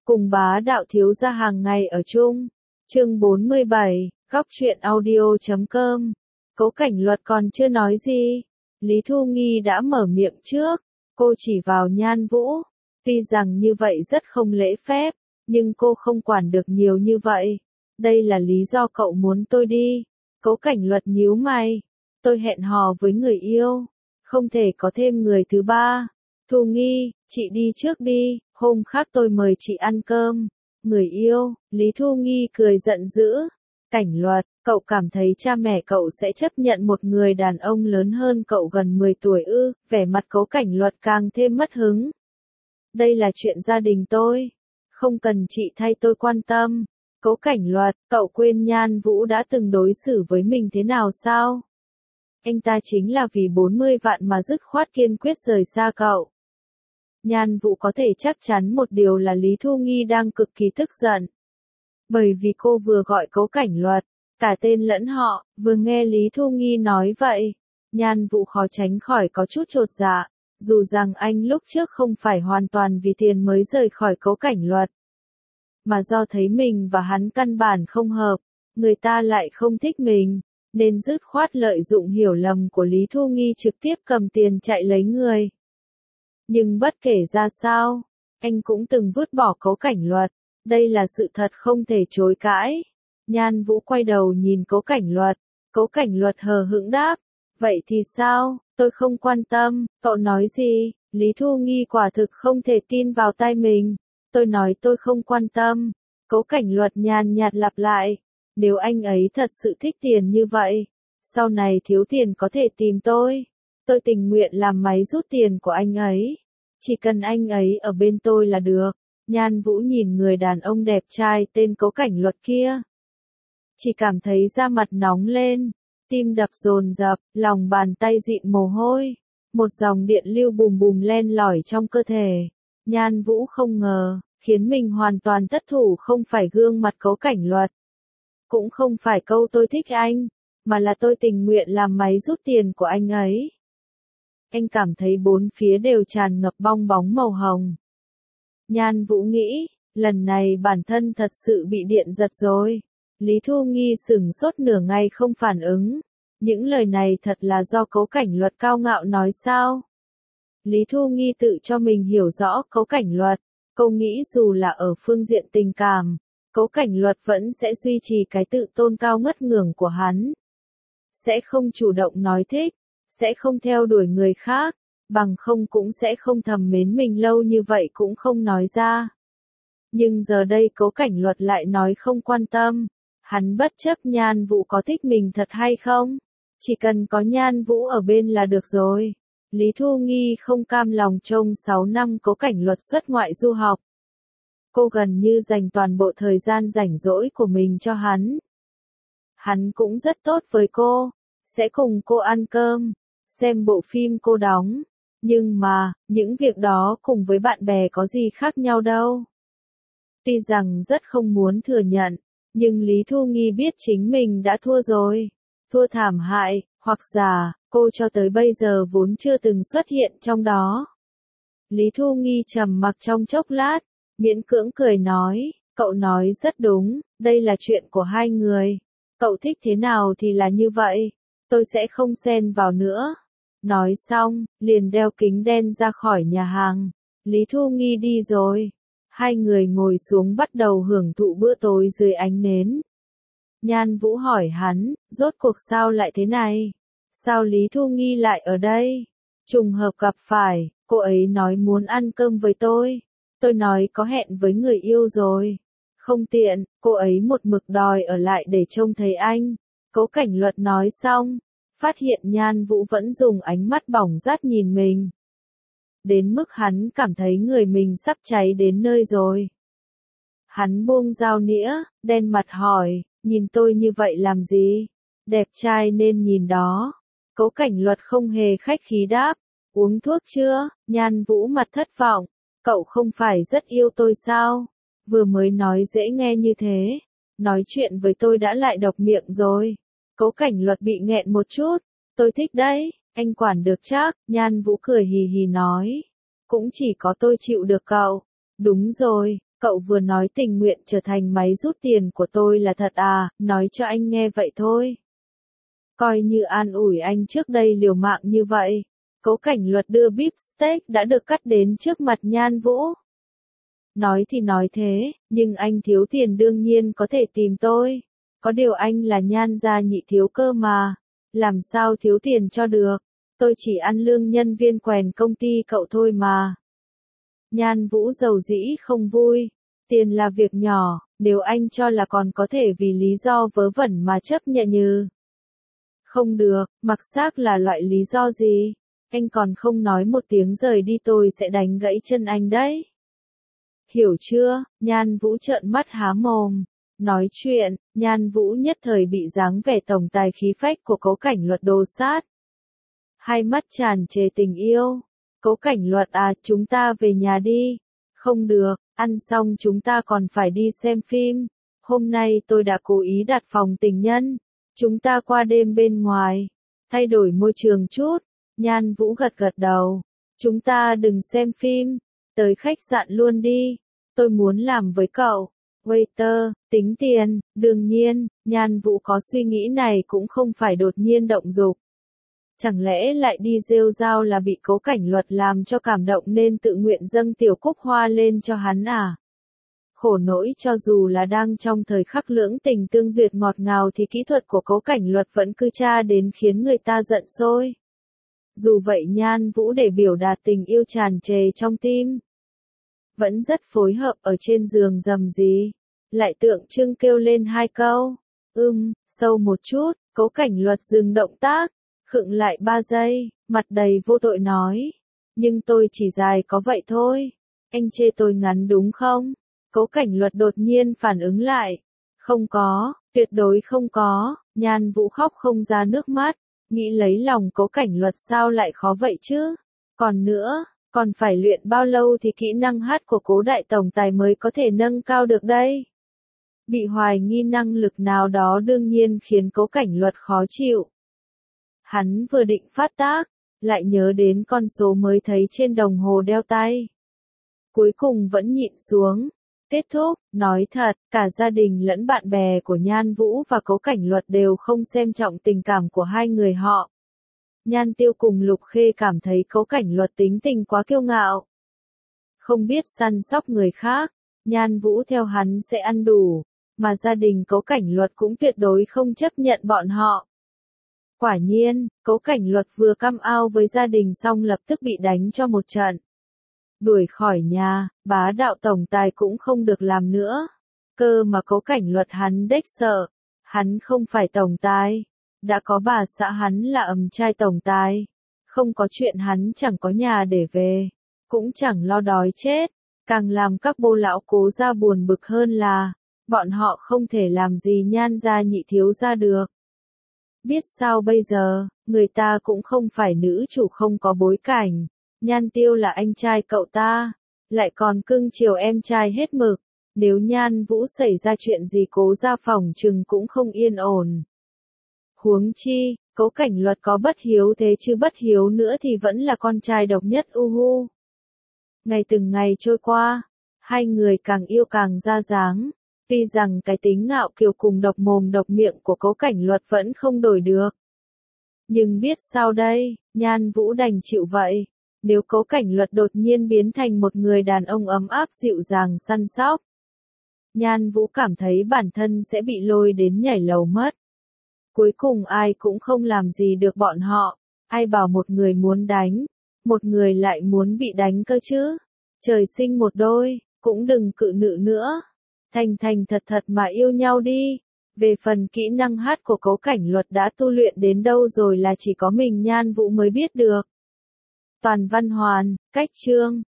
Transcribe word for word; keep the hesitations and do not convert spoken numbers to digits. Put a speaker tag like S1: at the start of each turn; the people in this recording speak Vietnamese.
S1: Cùng bá đạo thiếu gia hàng ngày ở chung. Chương bốn mươi bảy, góc truyện audio chấm com. Cố Cảnh Luật còn chưa nói gì, Lý Thu Nghi đã mở miệng trước, cô chỉ vào Nhan Vũ. Tuy rằng như vậy rất không lễ phép, nhưng cô không quản được nhiều như vậy. Đây là lý do cậu muốn tôi đi. Cố Cảnh Luật nhíu mày. Tôi hẹn hò với người yêu, không thể có thêm người thứ ba. Thu Nghi, chị đi trước đi, hôm khác tôi mời chị ăn cơm. Người yêu, Lý Thu Nghi cười giận dữ. Cảnh Luật, cậu cảm thấy cha mẹ cậu sẽ chấp nhận một người đàn ông lớn hơn cậu gần mười tuổi ư? Vẻ mặt Cố Cảnh Luật càng thêm mất hứng. Đây là chuyện gia đình tôi, không cần chị thay tôi quan tâm. Cố Cảnh Luật, cậu quên Nhan Vũ đã từng đối xử với mình thế nào sao? Anh ta chính là vì bốn mươi vạn mà dứt khoát kiên quyết rời xa cậu. Nhan Vũ có thể chắc chắn một điều là Lý Thu Nghi đang cực kỳ tức giận. Bởi vì cô vừa gọi Cố Cảnh Luật, cả tên lẫn họ, vừa nghe Lý Thu Nghi nói vậy. Nhan Vũ khó tránh khỏi có chút chột dạ, dù rằng anh lúc trước không phải hoàn toàn vì tiền mới rời khỏi Cố Cảnh Luật. Mà do thấy mình và hắn căn bản không hợp, người ta lại không thích mình, nên dứt khoát lợi dụng hiểu lầm của Lý Thu Nghi trực tiếp cầm tiền chạy lấy người. Nhưng bất kể ra sao, anh cũng từng vứt bỏ Cố Cảnh Luật, đây là sự thật không thể chối cãi. Nhan Vũ quay đầu nhìn Cố Cảnh Luật, Cố Cảnh Luật hờ hững đáp, vậy thì sao, tôi không quan tâm, cậu nói gì? Lý Thu Nghi quả thực không thể tin vào tai mình. Tôi nói tôi không quan tâm. Cố Cảnh Luật nhàn nhạt lặp lại, nếu anh ấy thật sự thích tiền như vậy, sau này thiếu tiền có thể tìm tôi. Tôi tình nguyện làm máy rút tiền của anh ấy. Chỉ cần anh ấy ở bên tôi là được. Nhan Vũ nhìn người đàn ông đẹp trai tên Cố Cảnh Luật kia, chỉ cảm thấy da mặt nóng lên, tim đập dồn dập, lòng bàn tay dịn mồ hôi, một dòng điện lưu bùm bùm len lỏi trong cơ thể. Nhan Vũ không ngờ, khiến mình hoàn toàn thất thủ không phải gương mặt Cố Cảnh Luật, cũng không phải câu tôi thích anh, mà là tôi tình nguyện làm máy rút tiền của anh ấy. Anh cảm thấy bốn phía đều tràn ngập bong bóng màu hồng. Nhan Vũ nghĩ, lần này bản thân thật sự bị điện giật rồi. Lý Thu Nghi sửng sốt nửa ngày không phản ứng. Những lời này thật là do Cố Cảnh Luật cao ngạo nói sao? Lý Thu Nghi tự cho mình hiểu rõ Cố Cảnh Luật. Cô nghĩ dù là ở phương diện tình cảm, Cố Cảnh Luật vẫn sẽ duy trì cái tự tôn cao ngất ngưởng của hắn. Sẽ không chủ động nói thích, sẽ không theo đuổi người khác, bằng không cũng sẽ không thầm mến mình lâu như vậy cũng không nói ra. Nhưng giờ đây Cố Cảnh Luật lại nói không quan tâm, hắn bất chấp Nhan Vũ có thích mình thật hay không, chỉ cần có Nhan Vũ ở bên là được rồi. Lý Thu Nghi không cam lòng trông sáu năm Cố Cảnh Luật xuất ngoại du học. Cô gần như dành toàn bộ thời gian rảnh rỗi của mình cho hắn. Hắn cũng rất tốt với cô, sẽ cùng cô ăn cơm, xem bộ phim cô đóng. Nhưng mà, những việc đó cùng với bạn bè có gì khác nhau đâu. Tuy rằng rất không muốn thừa nhận, nhưng Lý Thu Nghi biết chính mình đã thua rồi. Thua thảm hại, hoặc giả, cô cho tới bây giờ vốn chưa từng xuất hiện trong đó. Lý Thu Nghi trầm mặc trong chốc lát, miễn cưỡng cười nói, cậu nói rất đúng, đây là chuyện của hai người. Cậu thích thế nào thì là như vậy, tôi sẽ không xen vào nữa. Nói xong, liền đeo kính đen ra khỏi nhà hàng. Lý Thu Nghi đi rồi. Hai người ngồi xuống bắt đầu hưởng thụ bữa tối dưới ánh nến. Nhan Vũ hỏi hắn, rốt cuộc sao lại thế này? Sao Lý Thu Nghi lại ở đây? Trùng hợp gặp phải, cô ấy nói muốn ăn cơm với tôi. Tôi nói có hẹn với người yêu rồi. Không tiện, cô ấy một mực đòi ở lại để trông thấy anh. Cố Cảnh Luật nói xong, phát hiện Nhan Vũ vẫn dùng ánh mắt bỏng rát nhìn mình. Đến mức hắn cảm thấy người mình sắp cháy đến nơi rồi. Hắn buông dao nĩa, đen mặt hỏi, nhìn tôi như vậy làm gì? Đẹp trai nên nhìn đó. Cố Cảnh Luật không hề khách khí đáp, uống thuốc chưa? Nhan Vũ mặt thất vọng, cậu không phải rất yêu tôi sao? Vừa mới nói dễ nghe như thế, nói chuyện với tôi đã lại độc miệng rồi. Cố Cảnh Luật bị nghẹn một chút, tôi thích đấy, anh quản được chắc. Nhan Vũ cười hì hì nói, cũng chỉ có tôi chịu được cậu. Đúng rồi, Cậu vừa nói tình nguyện trở thành máy rút tiền của tôi là thật à, nói cho anh nghe vậy thôi. Coi như an ủi anh trước đây liều mạng như vậy. Cố Cảnh Luật đưa bíp steak đã được cắt đến trước mặt Nhan Vũ. Nói thì nói thế, nhưng anh thiếu tiền đương nhiên có thể tìm tôi. Có điều anh là Nhan gia nhị thiếu cơ mà. Làm sao thiếu tiền cho được. Tôi chỉ ăn lương nhân viên quèn công ty cậu thôi mà. Nhan Vũ dầu dĩ không vui. Tiền là việc nhỏ, nếu anh cho là còn có thể vì lý do vớ vẩn mà chấp nhận như. Không được, mặc xác là loại lý do gì? Anh còn không nói một tiếng rời đi tôi sẽ đánh gãy chân anh đấy. Hiểu chưa? Nhan Vũ trợn mắt há mồm. Nói chuyện, Nhan Vũ nhất thời bị dáng vẻ tổng tài khí phách của Cố Cảnh Luật đồ sát. Hai mắt tràn trề tình yêu. Cố Cảnh Luật à, chúng ta về nhà đi. Không được, ăn xong chúng ta còn phải đi xem phim. Hôm nay tôi đã cố ý đặt phòng tình nhân. Chúng ta qua đêm bên ngoài. Thay đổi môi trường chút. Nhan Vũ gật gật đầu. Chúng ta đừng xem phim. Tới khách sạn luôn đi. Tôi muốn làm với cậu. Waiter, tính tiền. Đương nhiên, Nhan Vũ có suy nghĩ này cũng không phải đột nhiên động dục. Chẳng lẽ lại đi rêu rao là bị Cố Cảnh Luật làm cho cảm động nên tự nguyện dâng tiểu cúc hoa lên cho hắn à? Khổ nỗi cho dù là đang trong thời khắc lưỡng tình tương duyệt ngọt ngào thì kỹ thuật của Cố Cảnh Luật vẫn cứ tra đến khiến người ta giận sôi. Dù vậy Nhan Vũ để biểu đạt tình yêu tràn trề trong tim. Vẫn rất phối hợp ở trên giường rầm rì. Lại tượng trưng kêu lên hai câu. Ưm, sâu một chút, Cố Cảnh Luật dừng động tác. Khựng lại ba giây, mặt đầy vô tội nói. Nhưng tôi chỉ dài có vậy thôi. Anh chê tôi ngắn đúng không? Cố Cảnh Luật đột nhiên phản ứng lại. Không có, tuyệt đối không có. Nhan Vũ khóc không ra nước mắt. Nghĩ lấy lòng Cố Cảnh Luật sao lại khó vậy chứ? Còn nữa, còn phải luyện bao lâu thì kỹ năng hát của Cố đại tổng tài mới có thể nâng cao được đây? Bị hoài nghi năng lực nào đó đương nhiên khiến Cố Cảnh Luật khó chịu. Hắn vừa định phát tác, lại nhớ đến con số mới thấy trên đồng hồ đeo tay. Cuối cùng vẫn nhịn xuống. Kết thúc, nói thật, cả gia đình lẫn bạn bè của Nhan Vũ và Cố Cảnh Luật đều không xem trọng tình cảm của hai người họ. Nhan Tiêu cùng Lục Khê cảm thấy Cố Cảnh Luật tính tình quá kiêu ngạo. Không biết săn sóc người khác, Nhan Vũ theo hắn sẽ ăn đủ, mà gia đình Cố Cảnh Luật cũng tuyệt đối không chấp nhận bọn họ. Quả nhiên, Cố Cảnh Luật vừa căm ao với gia đình xong lập tức bị đánh cho một trận. Đuổi khỏi nhà, bá đạo tổng tài cũng không được làm nữa. Cơ mà Cố Cảnh Luật hắn đếch sợ. Hắn không phải tổng tài. Đã có bà xã hắn là ầm trai tổng tài. Không có chuyện hắn chẳng có nhà để về. Cũng chẳng lo đói chết. Càng làm các bô lão Cố gia buồn bực hơn là, bọn họ không thể làm gì Nhan gia nhị thiếu gia được. Biết sao bây giờ, người ta cũng không phải nữ chủ không có bối cảnh. Nhan Tiêu là anh trai cậu ta, lại còn cưng chiều em trai hết mực. Nếu Nhan Vũ xảy ra chuyện gì Cố gia phòng chừng cũng không yên ổn. Huống chi, Cố Cảnh Luật có bất hiếu thế chứ bất hiếu nữa thì vẫn là con trai độc nhất uhu. Ngày từng ngày trôi qua, hai người càng yêu càng ra dáng. Tuy rằng cái tính ngạo kiều cùng độc mồm độc miệng của Cố Cảnh Luật vẫn không đổi được. Nhưng biết sao đây, Nhan Vũ đành chịu vậy. Nếu Cố Cảnh Luật đột nhiên biến thành một người đàn ông ấm áp dịu dàng săn sóc, Nhan Vũ cảm thấy bản thân sẽ bị lôi đến nhảy lầu mất. Cuối cùng ai cũng không làm gì được bọn họ. Ai bảo một người muốn đánh, một người lại muốn bị đánh cơ chứ. Trời sinh một đôi, cũng đừng cự nữ nữa. Thành thành thật thật mà yêu nhau đi. Về phần kỹ năng hát của Cố Cảnh Luật đã tu luyện đến đâu rồi là chỉ có mình Nhan Vũ mới biết được. Toàn văn hoàn, cách chương.